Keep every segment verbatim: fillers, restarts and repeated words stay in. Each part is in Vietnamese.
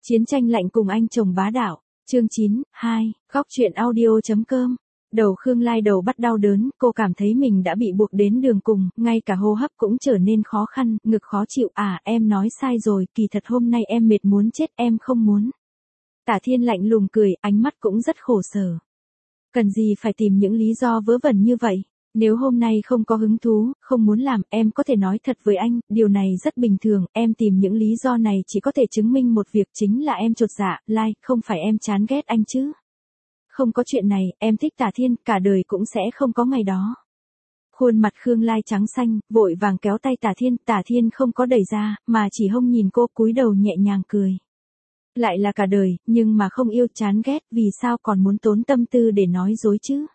Chiến tranh lạnh cùng anh chồng bá đạo. Chương chín, hai, góc truyện audio.com. Đầu Khương Lai đầu bắt đau đớn, cô cảm thấy mình đã bị buộc đến đường cùng, ngay cả hô hấp cũng trở nên khó khăn, ngực khó chịu. À, em nói sai rồi, kỳ thật hôm nay em mệt muốn chết, em không muốn. Tả Thiên lạnh lùng cười, ánh mắt cũng rất khổ sở. Cần gì phải tìm những lý do vớ vẩn như vậy? Nếu hôm nay không có hứng thú, không muốn làm, em có thể nói thật với anh, điều này rất bình thường, em tìm những lý do này chỉ có thể chứng minh một việc chính là em chột dạ, Lai, không phải em chán ghét anh chứ. Không có chuyện này, em thích Tả Thiên, cả đời cũng sẽ không có ngày đó. Khuôn mặt Khương Lai trắng xanh, vội vàng kéo tay Tả Thiên, Tả Thiên không có đẩy ra, mà chỉ hông nhìn cô, cúi đầu nhẹ nhàng cười. Lại là cả đời, nhưng mà không yêu, chán ghét, vì sao còn muốn tốn tâm tư để nói dối chứ?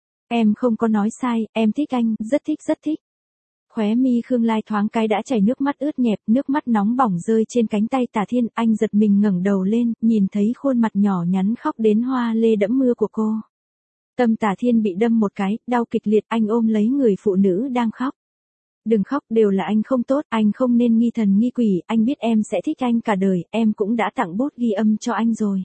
Em không có nói sai, em thích anh, rất thích rất thích. Khóe mi Khương Lai thoáng cái đã chảy nước mắt ướt nhẹp, nước mắt nóng bỏng rơi trên cánh tay Tả Thiên, anh giật mình ngẩng đầu lên, nhìn thấy khuôn mặt nhỏ nhắn khóc đến hoa lê đẫm mưa của cô. Tâm Tả Thiên bị đâm một cái, đau kịch liệt, anh ôm lấy người phụ nữ đang khóc. Đừng khóc, đều là anh không tốt, anh không nên nghi thần nghi quỷ, anh biết em sẽ thích anh cả đời, em cũng đã tặng bút ghi âm cho anh rồi.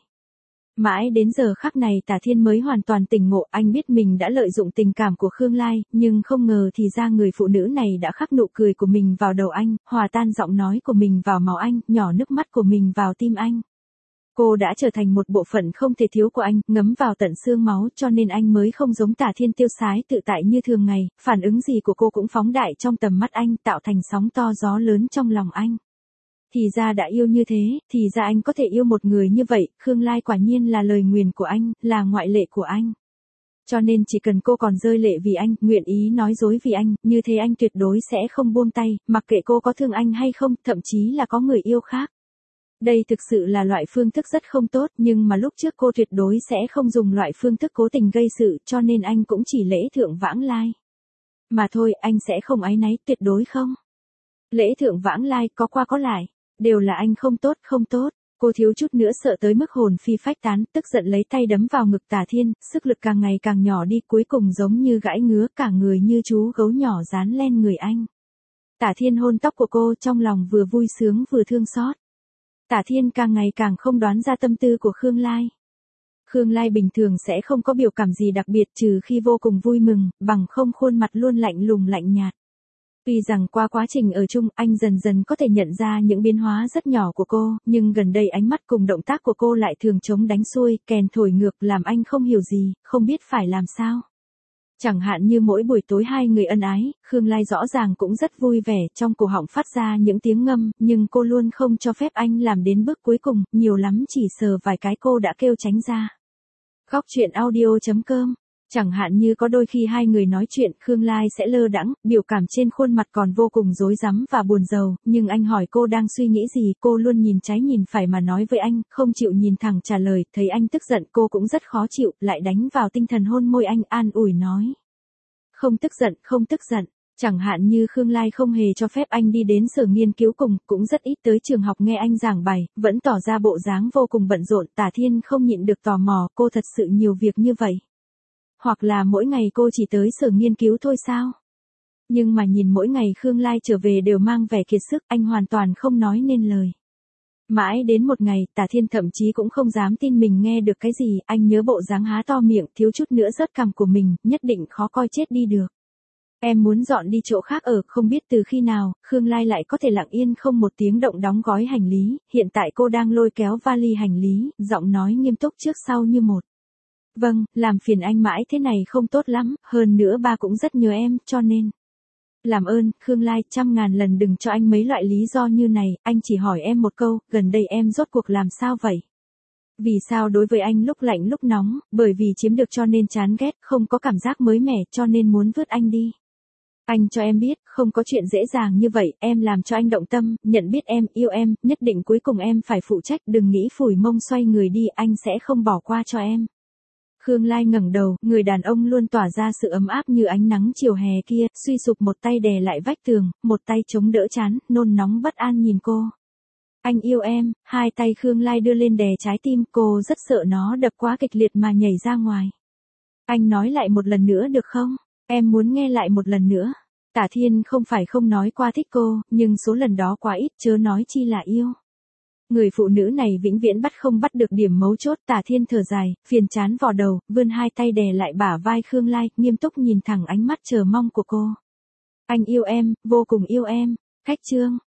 Mãi đến giờ khắc này Tả Thiên mới hoàn toàn tỉnh ngộ, anh biết mình đã lợi dụng tình cảm của Khương Lai, nhưng không ngờ thì ra người phụ nữ này đã khắc nụ cười của mình vào đầu anh, hòa tan giọng nói của mình vào máu anh, nhỏ nước mắt của mình vào tim anh. Cô đã trở thành một bộ phận không thể thiếu của anh, ngấm vào tận xương máu, cho nên anh mới không giống Tả Thiên tiêu sái tự tại như thường ngày, phản ứng gì của cô cũng phóng đại trong tầm mắt anh, tạo thành sóng to gió lớn trong lòng anh. Thì ra đã yêu như thế, thì ra anh có thể yêu một người như vậy, Khương Lai quả nhiên là lời nguyền của anh, là ngoại lệ của anh. Cho nên chỉ cần cô còn rơi lệ vì anh, nguyện ý nói dối vì anh, như thế anh tuyệt đối sẽ không buông tay, mặc kệ cô có thương anh hay không, thậm chí là có người yêu khác. Đây thực sự là loại phương thức rất không tốt, nhưng mà lúc trước cô tuyệt đối sẽ không dùng loại phương thức cố tình gây sự, cho nên anh cũng chỉ lễ thượng vãng lai. Mà thôi, anh sẽ không áy náy, tuyệt đối không. Lễ thượng vãng lai, có qua có lại. Đều là anh không tốt, không tốt. Cô thiếu chút nữa sợ tới mức hồn phi phách tán, tức giận lấy tay đấm vào ngực Tả Thiên, sức lực càng ngày càng nhỏ đi, cuối cùng giống như gãi ngứa, cả người như chú gấu nhỏ dán lên người anh. Tả Thiên hôn tóc của cô, trong lòng vừa vui sướng vừa thương xót. Tả Thiên càng ngày càng không đoán ra tâm tư của Khương Lai. Khương Lai bình thường sẽ không có biểu cảm gì đặc biệt trừ khi vô cùng vui mừng, bằng không khuôn mặt luôn lạnh lùng lạnh nhạt. Tuy rằng qua quá trình ở chung, anh dần dần có thể nhận ra những biến hóa rất nhỏ của cô, nhưng gần đây ánh mắt cùng động tác của cô lại thường chống đánh xuôi, kèn thổi ngược làm anh không hiểu gì, không biết phải làm sao. Chẳng hạn như mỗi buổi tối hai người ân ái, Khương Lai rõ ràng cũng rất vui vẻ, trong cổ họng phát ra những tiếng ngâm, nhưng cô luôn không cho phép anh làm đến bước cuối cùng, nhiều lắm chỉ sờ vài cái cô đã kêu tránh ra. Góc truyện audio.com. Chẳng hạn như có đôi khi hai người nói chuyện, Khương Lai sẽ lơ đãng, biểu cảm trên khuôn mặt còn vô cùng rối rắm và buồn rầu, nhưng anh hỏi cô đang suy nghĩ gì, cô luôn nhìn trái nhìn phải mà nói với anh, không chịu nhìn thẳng trả lời, thấy anh tức giận cô cũng rất khó chịu, lại đánh vào tinh thần hôn môi anh, an ủi nói. Không tức giận, không tức giận. Chẳng hạn như Khương Lai không hề cho phép anh đi đến sở nghiên cứu cùng, cũng rất ít tới trường học nghe anh giảng bài, vẫn tỏ ra bộ dáng vô cùng bận rộn, Tả Thiên không nhịn được tò mò, cô thật sự nhiều việc như vậy. Hoặc là mỗi ngày cô chỉ tới sở nghiên cứu thôi sao? Nhưng mà nhìn mỗi ngày Khương Lai trở về đều mang vẻ kiệt sức, anh hoàn toàn không nói nên lời. Mãi đến một ngày, Tả Thiên thậm chí cũng không dám tin mình nghe được cái gì, anh nhớ bộ dáng há to miệng, thiếu chút nữa rớt cằm của mình, nhất định khó coi chết đi được. Em muốn dọn đi chỗ khác ở, không biết từ khi nào, Khương Lai lại có thể lặng yên không một tiếng động đóng gói hành lý, hiện tại cô đang lôi kéo vali hành lý, giọng nói nghiêm túc trước sau như một. Vâng, làm phiền anh mãi thế này không tốt lắm, hơn nữa ba cũng rất nhớ em, cho nên. Làm ơn, Khương Lai, trăm ngàn lần đừng cho anh mấy loại lý do như này, anh chỉ hỏi em một câu, gần đây em rốt cuộc làm sao vậy? Vì sao đối với anh lúc lạnh lúc nóng, bởi vì chiếm được cho nên chán ghét, không có cảm giác mới mẻ cho nên muốn vứt anh đi. Anh cho em biết, không có chuyện dễ dàng như vậy, em làm cho anh động tâm, nhận biết em, yêu em, nhất định cuối cùng em phải phụ trách, đừng nghĩ phủi mông xoay người đi, anh sẽ không bỏ qua cho em. Khương Lai ngẩng đầu, người đàn ông luôn tỏa ra sự ấm áp như ánh nắng chiều hè kia, suy sụp một tay đè lại vách tường, một tay chống đỡ chán, nôn nóng bất an nhìn cô. Anh yêu em, hai tay Khương Lai đưa lên đè trái tim, cô rất sợ nó đập quá kịch liệt mà nhảy ra ngoài. Anh nói lại một lần nữa được không? Em muốn nghe lại một lần nữa. Tả Thiên không phải không nói qua thích cô, nhưng số lần đó quá ít, chớ nói chi là yêu. Người phụ nữ này vĩnh viễn bắt không bắt được điểm mấu chốt. Tả Thiên thở dài, phiền chán vò đầu, vươn hai tay đè lại bả vai Khương Lai, nghiêm túc nhìn thẳng ánh mắt chờ mong của cô. Anh yêu em, vô cùng yêu em. Khách chương.